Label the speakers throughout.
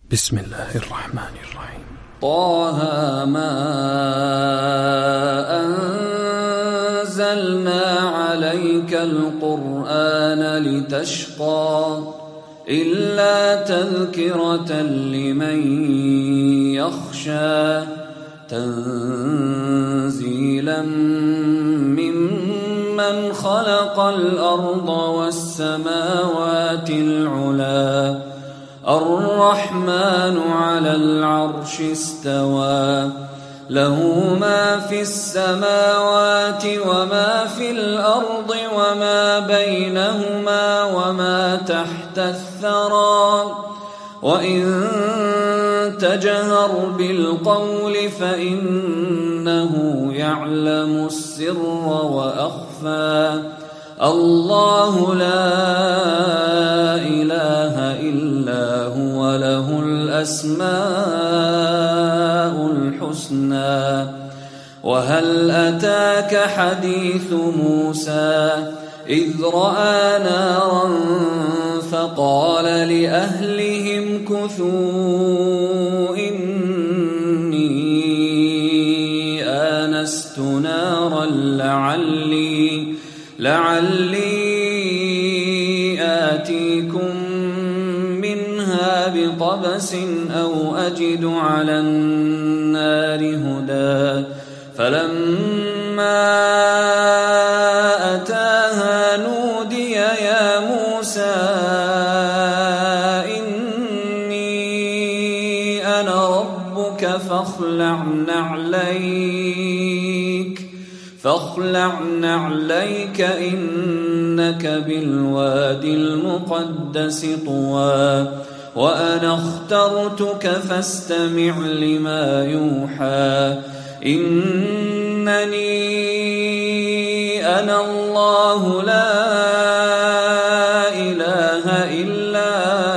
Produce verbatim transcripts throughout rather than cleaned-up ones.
Speaker 1: بسم الله الرحمن الرحيم.
Speaker 2: طه ما أنزلنا عليك القرآن لتشقى إلا تذكرة لمن يخشى تنزيلا ممن خلق الأرض والسماوات العلى الرحمن على العرش استوى له ما في السماوات وما في الأرض وما بينهما وما تحت الثرى وإن تجهر بالقول فإنه يعلم السر وأخفى الله لا إله إلا هو له الأسماء الحسنى وهل أتاك حديث موسى إذ رأى نارا فقال لأهلهم كثوا إني آنست نارا لعلي لعلي آتيكم منها بقبس أو أجد على النار هدى فلما أتاها نودي يا موسى إني أنا ربك فاخلع نعليك فاخلع نعليك إنك بالوادي المقدس طوى وأنا اخترتك فاستمع لما يوحى إنني أنا الله لا إله إلا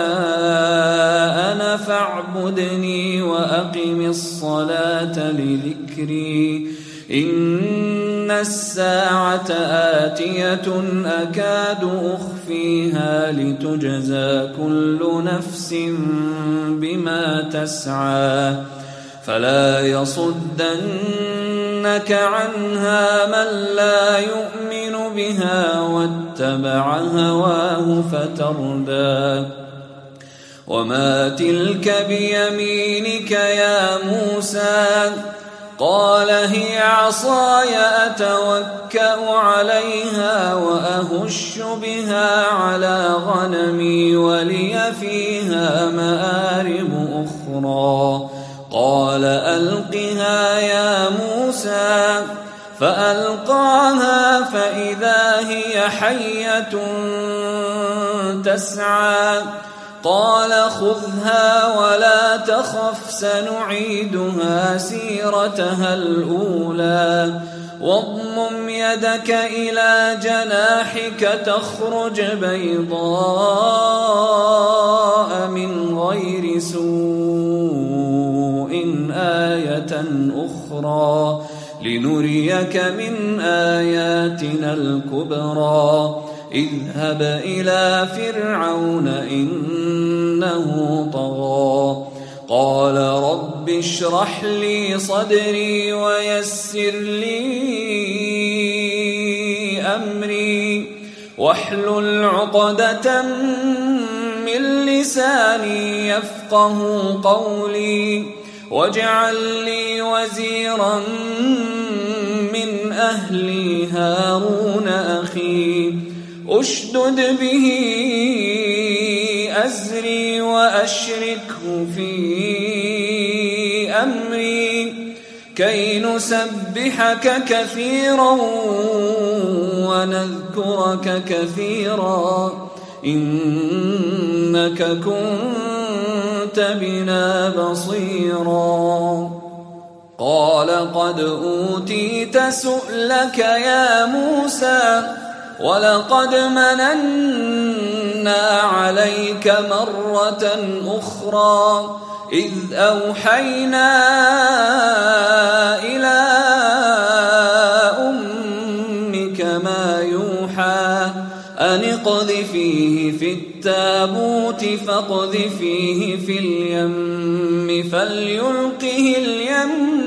Speaker 2: أنا فاعبدني وأقم الصلاة لذكري إن الساعة آتية أكاد أخفيها لتجزى كل نفس بما تسعى فلا يصدنك عنها من لا يؤمن بها واتبع هواه فتردى وما تلك بيمينك يا موسى قال هي عصاي أتوكأ عليها وأهش بها على غنمي ولي فيها مآرب أخرى قال ألقها يا موسى فألقاها فإذا هي حية تسعى قال خذها ولا تخف سنعيدها سيرتها الأولى واضمم يدك إلى جناحك تخرج بيضاء من غير سوء آية أخرى لنريك من آياتنا الكبرى اذهب إلى فرعون إنه طغى قال رب اشرح لي صدري ويسر لي أمري واحلل عقدة من لساني يفقه قولي واجعل لي وزيرا من أهلي هارون أخي أشدد به أزري وأشركه في أمري كي نسبحك كثيرا ونذكرك كثيرا إنك كنت بنا بصيرا قال قد أوتيت سؤلك يا موسى ولقد مننا عليك مرة أخرى إذ أوحينا إلى أمك ما يوحى أن اقذفيه في بالتابوت فاقذفيه في اليم فليلقه اليم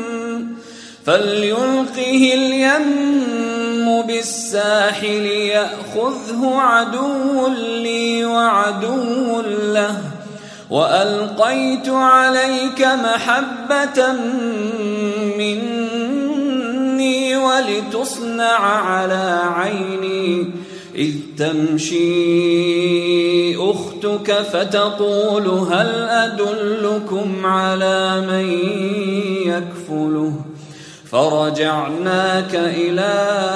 Speaker 2: فليلقه اليم بالساحل يأخذه عدو لي وعدو له وألقيت عليك محبة مني ولتصنع على عيني إذ تمشي أختك فتقول هل أدلكم على من يكفله فرجعناك إلى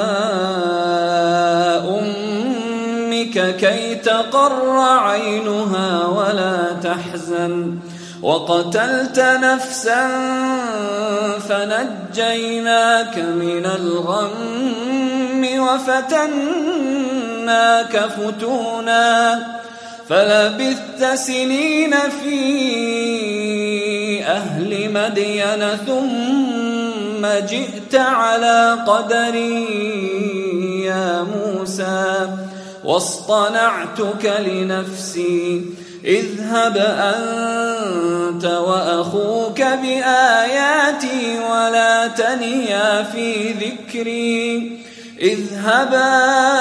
Speaker 2: أمك كي تقر عينها ولا تحزن وقتلت نفسا فنجيناك من الغم وفتناك فتونا فلبثت سنين في أهل مدين ثم جئت على قدري يا موسى واصطنعتك لنفسي اذهب أنت وأخوك بآياتي ولا تنيا في ذكري اذهبا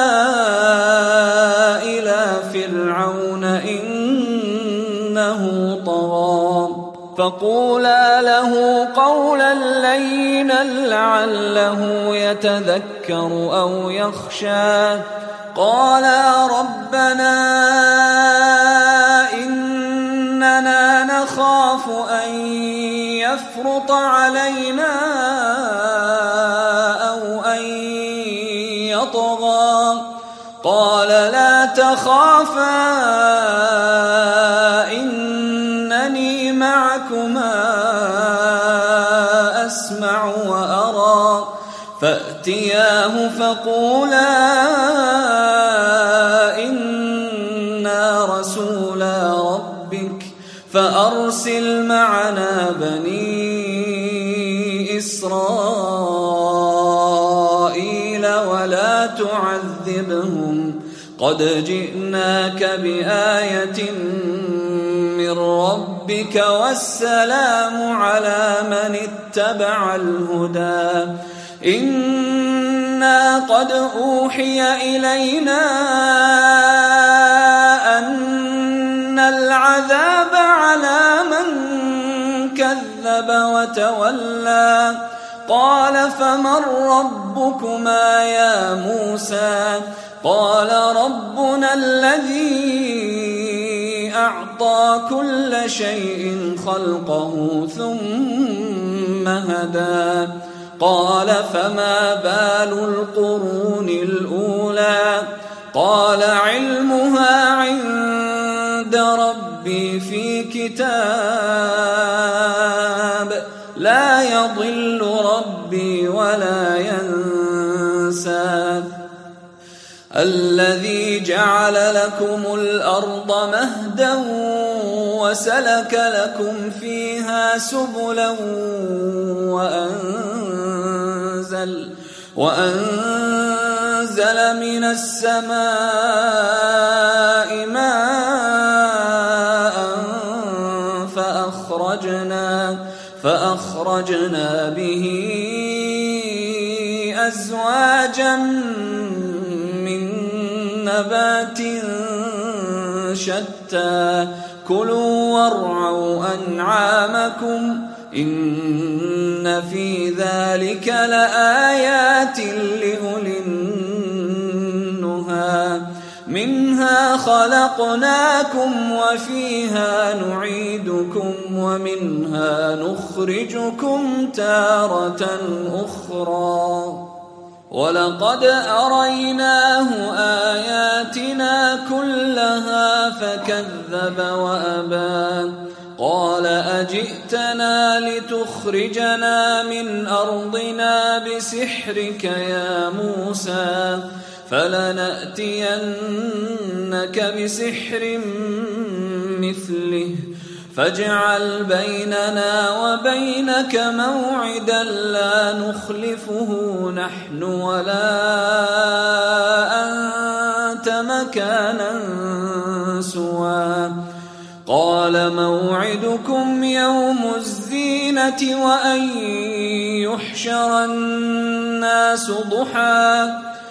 Speaker 2: إلى فرعون إنه طغى فقولا له قولا لينا لعله يتذكر أو يخشى قالا ربنا إننا نخاف أن يفرط علينا أو أن يطغى قال لا تخافا إنني معكما أسمع وأرى فأتياه فقولا إنا رسولا ربك فأرسل معنا بني إسرائيل ولا تعذبهم قد جئناك بآية من ربك والسلام على من اتبع الهدى إنا قد أوحي إلينا أن العذاب على من كذب وتولى قال فمن ربكما يا موسى قال ربنا الذي أعطى كل شيء خلقه ثم هدى قال فما بال القرون الأولى قال علمها عند ربي في كتاب لا يضل ربي ولا ينسى الذي جعل لكم الأرض مهدا وسلك لكم فيها سبلا وأنزل, وأنزل من السماء ماء فأخرجنا, فأخرجنا به أزواجا نبات شتى كلوا وارعوا أنعامكم إن في ذلك لآيات لأولي النهى منها خلقناكم وفيها نعيدكم ومنها نخرجكم تارة أخرى ولقد أريناه آياتنا كلها فكذب وأبى قال أجئتنا لتخرجنا من أرضنا بسحرك يا موسى فلنأتينك بسحر مثله فاجعل بيننا وبينك موعدا لا نخلفه نحن ولا أنت مكانا سوى قال موعدكم يوم الزينة وأن يحشر الناس ضحى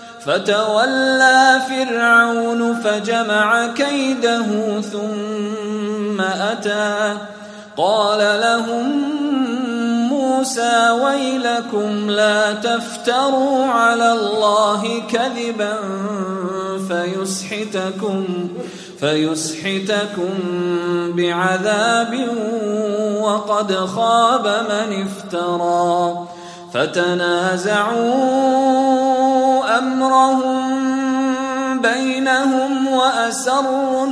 Speaker 2: فتولى فرعون فجمع كيده ثم أتى قال لهم موسى ويلكم لا تفتروا على الله كذبا فيسحتكم فيسحتكم بعذاب وقد خاب من افترى فتنازعوا أمرهم بينهم وأسروا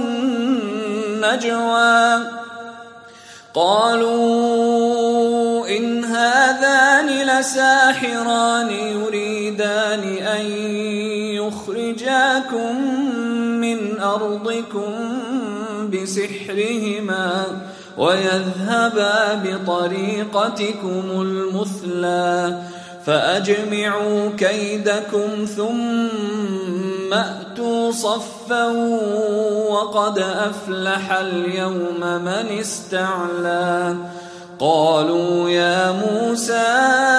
Speaker 2: النجوى قالوا إن هذان لساحران يريدان أن يخرجاكم من أرضكم بسحرهما ويذهبا بطريقتكم المثلى فأجمعوا كيدكم ثم أتوا صفا وقد أفلح اليوم من استعلى قالوا يا موسى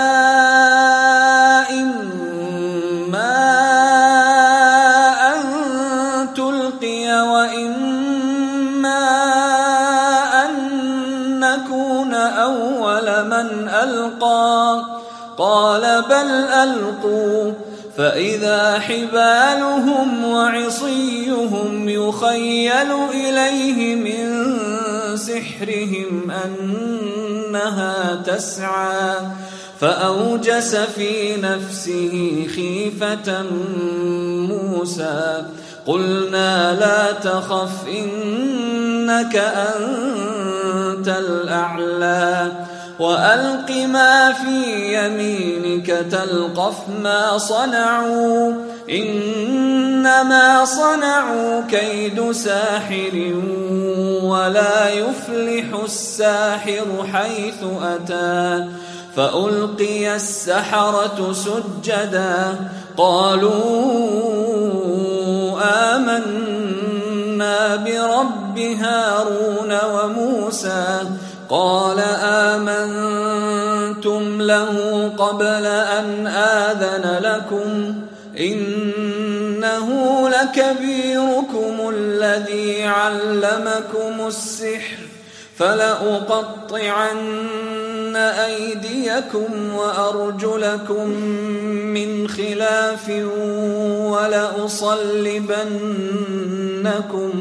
Speaker 2: إما أن تلقي وإما أن نكون أول من ألقى قال بل ألقوا فإذا حبالهم وعصيهم يخيل إليه من سحرهم أنها تسعى فأوجس في نفسه خيفة موسى قلنا لا تخف إنك أنت الأعلى وألق ما في يمينك تلقف ما صنعوا إنما صنعوا كيد ساحر ولا يفلح الساحر حيث أتى فألقي السحرة سجدا قالوا آمنا برب هارون وموسى قال آمنتم له قبل أن آذن لكم إنه لكبيركم الذي علمكم السحر فلأقطعن أيديكم وأرجلكم من خلاف ولأصلبنكم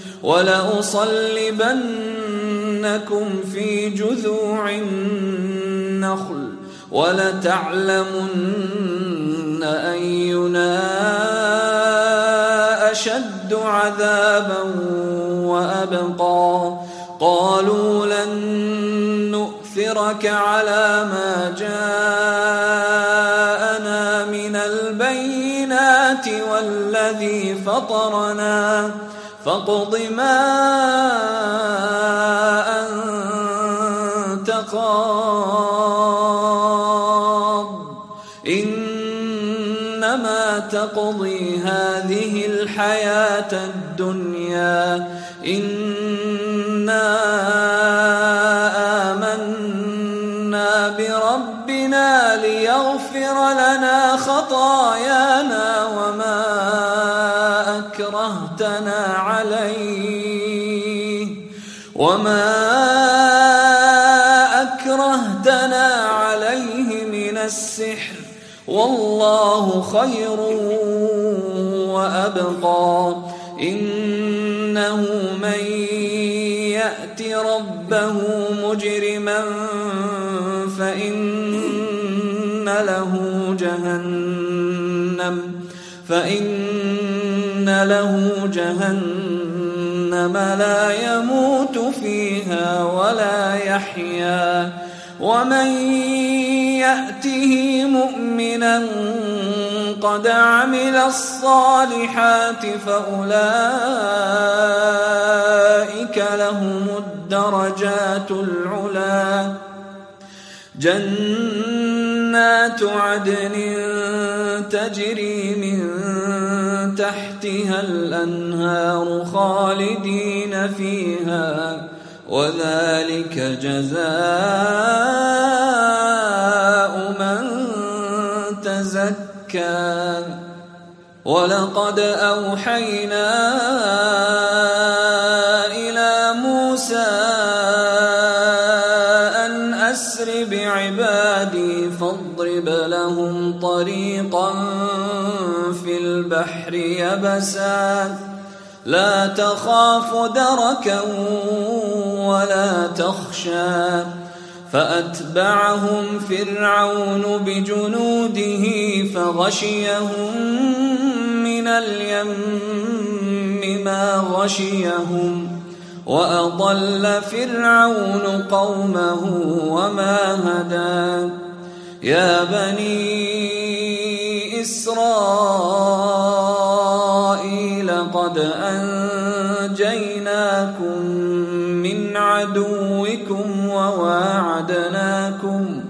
Speaker 2: ولأصلبنكم في جذوع النخل ولتعلمن أينا أشد عذابا وأبقى قالوا لن نؤثرك على ما جاءنا من البينات والذي فطرنا فاقض ما أنت قاض إنما تقضي هذه الحياة الدنيا إنا آمنا بربنا ليغفر لنا خطايانا وما أكرهتنا عليه وما أكرهتنا عليه من السحر والله خير وأبقى إنه من يأت ربه مجرما فإن له جهنم فإن له جهنم لا يموت فيها ولا يحيا ومن يأته مؤمنا قد عمل الصالحات فأولئك لهم الدرجات العلا جنات جنات عدن تجري من تحتها الأنهار خالدين فيها وذلك جزاء من تزكى ولقد أوحينا إلى موسى أن أسر بعبادي فاضرب لهم طريقا في البحر يبسا لا تخاف دركا ولا تخشى فأتبعهم فرعون بجنوده فغشيهم من اليم ما غشيهم وأضل فرعون قومه وما هدى يا بني إسرائيل قد أنجيناكم من عدوكم وواعدناكم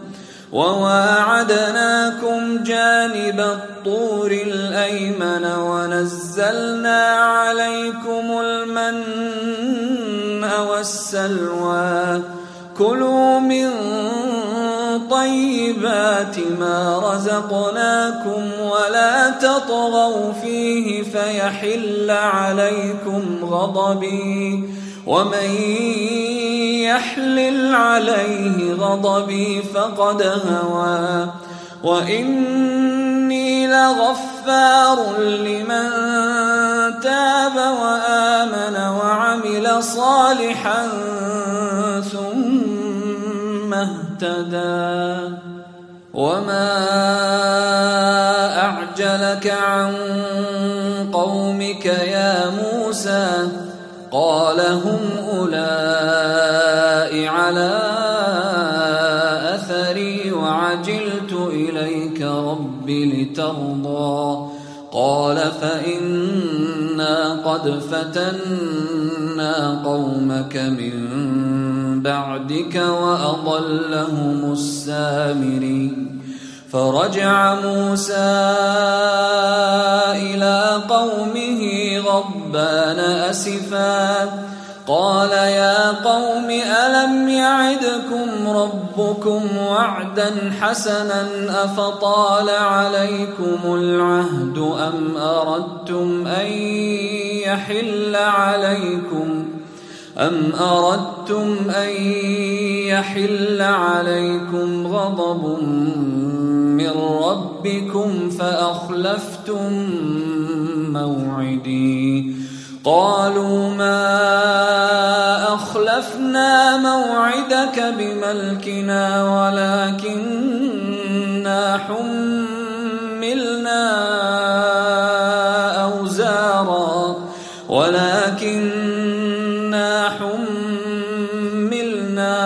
Speaker 2: وواعدناكم جانب الطور الأيمن ونزلنا عليكم المن والسلوى كلوا من طيبات ما رزقناكم ولا تطغوا فيه فيحل عليكم غضبي ومن يحلل عليه غضبي فقد هوى وإني لغفار لمن تاب وآمن وعمل صالحا ثم اهتدى وما أعجلك عن قومك يا موسى قال هم أولئك على أثري وعجلت إليك رب لترضى قال فإنا قد فتنا قومك من بعدك وأضلهم السامري فرجع موسى إلى قومه غضبان أسفا قال يا قوم ألم يعدكم ربكم وعدا حسنا أفطال عليكم العهد أم أردتم أن يحل عليكم أم أردتم أن يحل عليكم غضب من ربكم فأخلفتم موعدي قالوا ما أخلفنا موعدك بملكنا ولكننا حملنا أوزارا ولكننا حملنا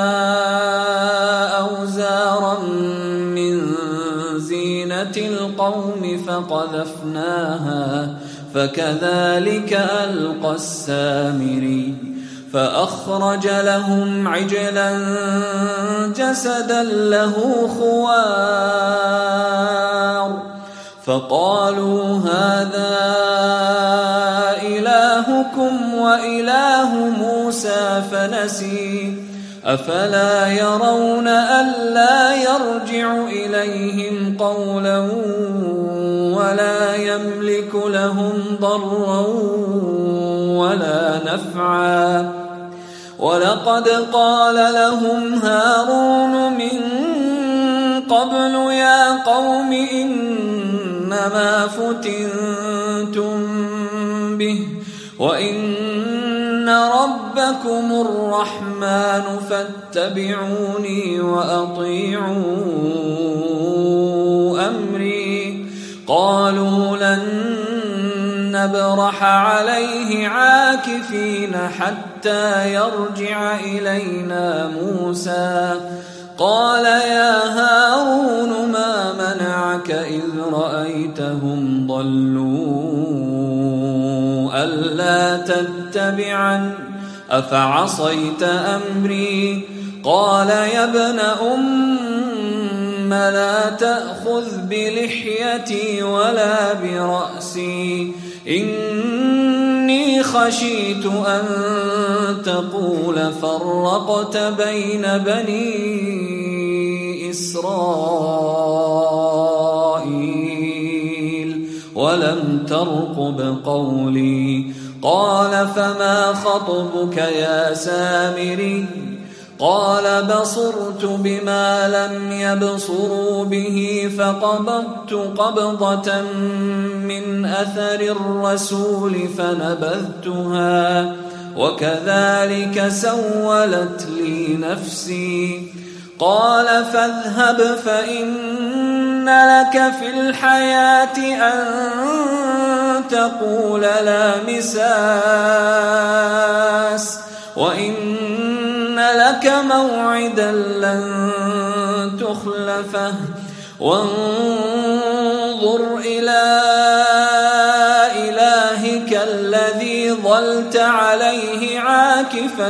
Speaker 2: أوزارا من زينة القوم فقذفناها فكذلك ألقى السامري فأخرج لهم عجلا جسدا له خوار فقالوا هذا إلهكم وإله موسى فنسي أفلا يرون ألا يرجع إليهم قولا ولا يملك لهم ضرا ولا نفعا ولقد قال لهم هارون من قبل يا قوم إنما فتنتم به وإن ربكم الرحمن فاتبعوني وأطيعوا أمري قالوا لن نبرح عليه عاكفين حتى يرجع إلينا موسى قال يا هارون ما منعك إذ رأيتهم ضلوا ألا تتبعن أفعصيت أمري قال يا ابن أم ثم لا تأخذ بلحيتي ولا برأسي إني خشيت أن تقول فرقت بين بني إسرائيل ولم ترقب قولي قال فما خطبك يا سامري قال بصرت بما لم يبصروا به فقبضت قبضة من أثر الرسول فنبذتها وكذلك سولت لي نفسي قال فاذهب فإن لك في الحياة أن تقول لا مساس وإن لك موعدا لن تخلفه وانظر إلى إلهك الذي ظلت عليه عاكفا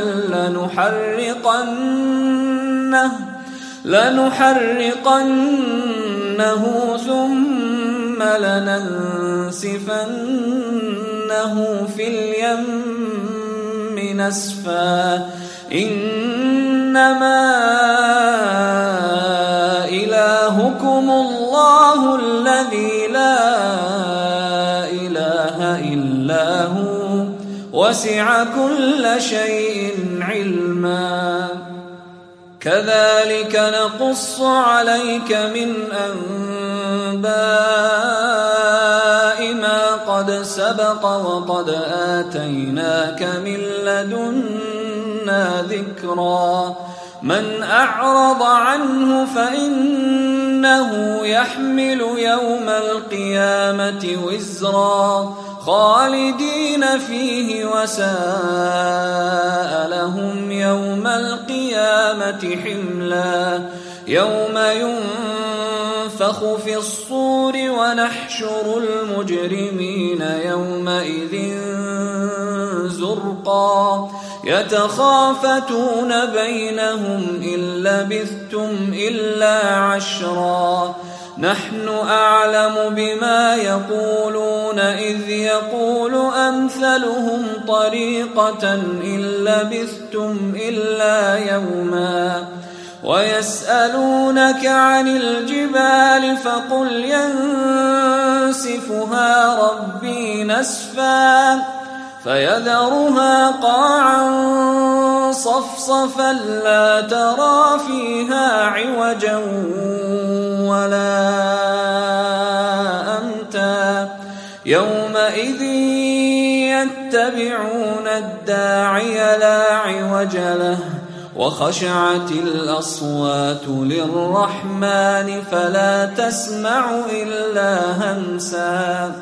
Speaker 2: لنحرقنه لنحرقنه ثم لننسفنه في اليم نسفا إنما إلهكم الله الذي لا إله إلا هو وسع كل شيء علما كذلك نقص عليك من أنباء ما قد سبق وقد آتيناك من لدنا ذكرا من أعرض عنه فإنه يحمل يوم القيامة وزرا خالدين فيه وساء لهم يوم القيامة حملا يوم ينفخ في الصور ونحشر المجرمين يومئذ زرقا يتخافتون بينهم إن لبثتم إلا عشرا نحن أعلم بما يقولون إذ يقول أمثلهم طريقة إن لبثتم إلا يوما ويسألونك عن الجبال فقل ينسفها ربي نسفا فيذرها قاعا صفصفا لا ترى فيها عوجا ولا أمتا يومئذ يتبعون الداعي لا عوج له وخشعت الأصوات للرحمن فلا تسمع إلا همسا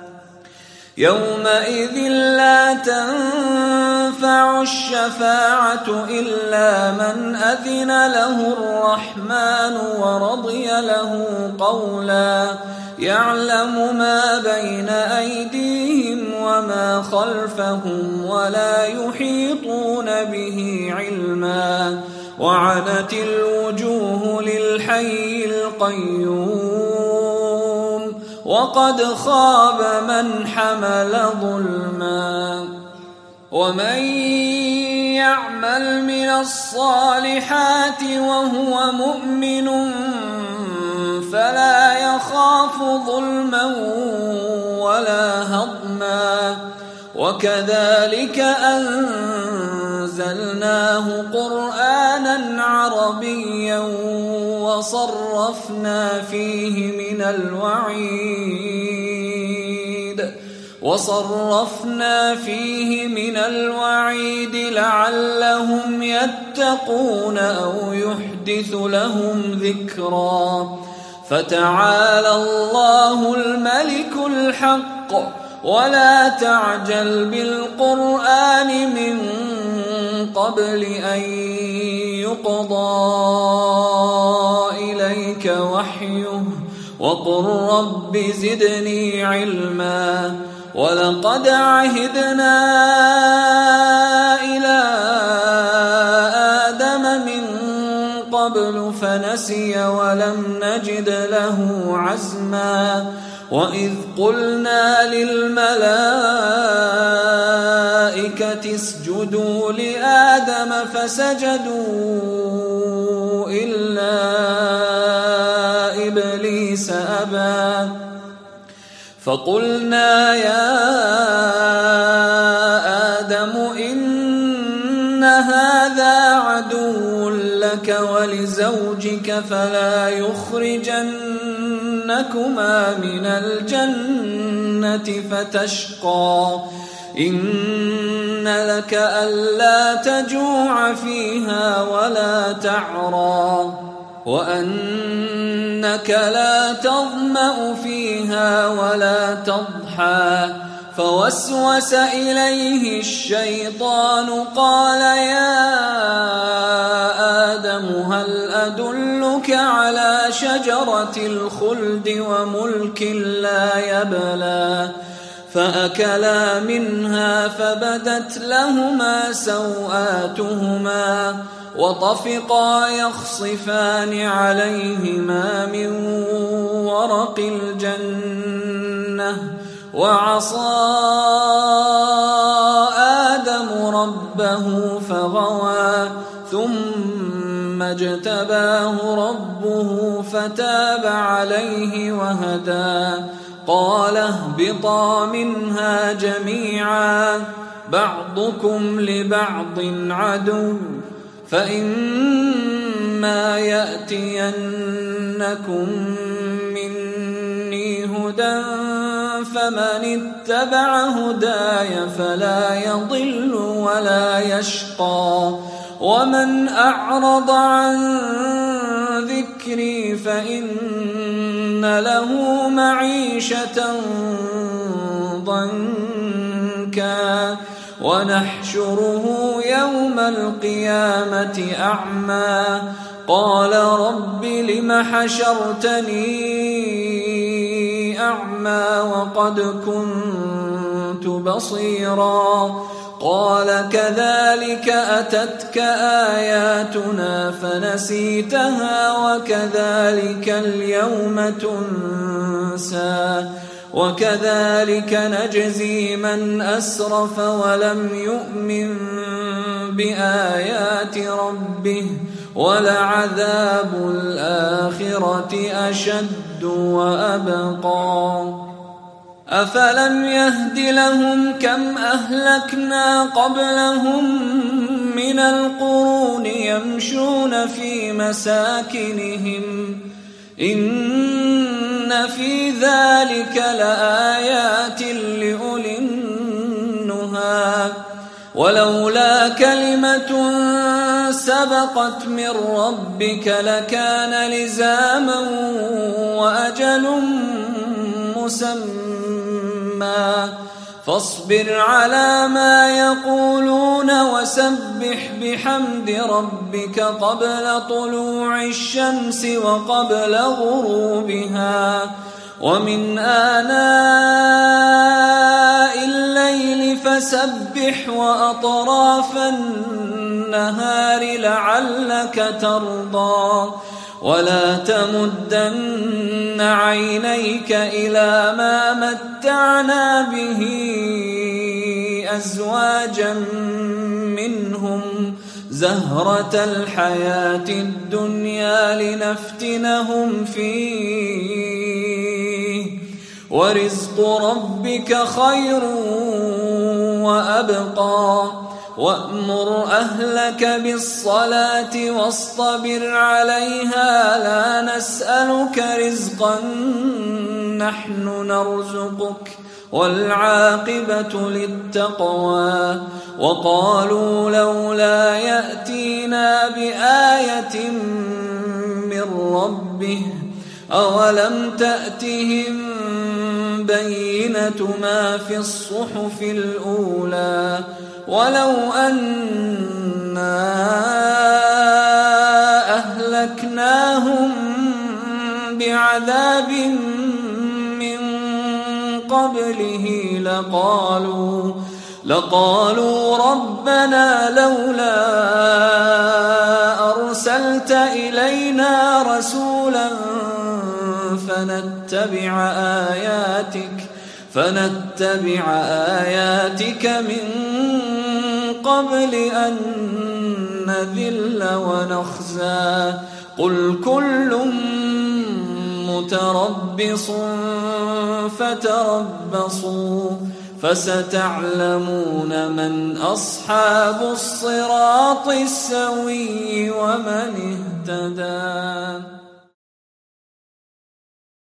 Speaker 2: يومئذ لا تنفع الشفاعة إلا من أذن له الرحمن ورضي له قولا يعلم ما بين أيديهم وما خلفهم ولا يحيطون به علما وعنت الوجوه للحي القيوم وقد خاب من حمل ظلما ومن يعمل من الصالحات وهو مؤمن فلا يخاف ظلما ولا هضما وكذلك أنزلناه قرآنا عربيا وصرفنا فيه من الوعيد وصرفنا فيه من الوعيد لعلهم يتقون أو يحدث لهم ذكرا فتعالى الله الملك الحق ولا تعجل بالقرآن من قبل أن يقضى إليك وحيه وقل رب زدني علما ولقد عهدنا إلى آدم من قبل فنسي ولم نجد له عزما وإذ قلنا للملائكة اسجدوا لآدم فسجدوا إلا إبليس أبى فقلنا يا آدم إن هذا عدو لك ولزوجك فلا يخرجنكما من الجنة فتشقى إن لك ألا تجوع فيها ولا تعرى وأنك لا تظمأ فيها ولا تضحى فوسوس إليه الشيطان قال يا آدم هل أدلك على شجرة الخلد وملك لا يبلى فأكلا منها فبدت لهما سوآتهما وطفقا يخصفان عليهما من ورق الجنة وعصى آدم ربه فغوى ثم اجتباه ربه فتاب عليه وهدى قال اهبطا منها جميعا بعضكم لبعض عدو فإما يأتينكم مني هدى فمن اتبع هداي فلا يضل ولا يشقى ومن أعرض عن ذكري فإن له معيشة ضنكا ونحشره يوم القيامة أعمى قال رب لم حشرتني أعمى وقد كنت بصيرا قال كذلك أتتك آياتنا فنسيتها وكذلك اليوم تنسى وكذلك نجزي من أسرف ولم يؤمن بآيات ربه ولعذاب الآخرة أشد وأبقى أفلم يهد لهم كم أهلكنا قبلهم من القرون يمشون في مساكنهم إن في ذلك لآيات لأولي النهى ولولا كلمة سبقت من ربك لكان لزاما وأجل مسمى فاصبر على ما يقولون وسبح بحمد ربك قبل طلوع الشمس وقبل غروبها ومن آناء الليل فسبح وأطراف النهار لعلك ترضى ولا تمدن عينيك إلى ما متعنا به أزواجا منهم زهرة الحياة الدنيا لنفتنهم فيه ورزق ربك خير وأبقى وأمر أهلك بالصلاة واصطبر عليها لا نسألك رزقا نحن نرزقك والعاقبة للتقوى وقالوا لولا يأتينا بآية من ربه أولم تأتهم بينة ما في الصحف الأولى ولو أنا أهلكناهم بعذاب من قبله لقالوا لقالوا ربنا لولا أرسلت إلينا فنتبع آياتك فنتبع آياتك من قبل أن نذل ونخزى قل كل متربص فتربصوا فستعلمون من أصحاب الصراط السوي ومن اهتدى.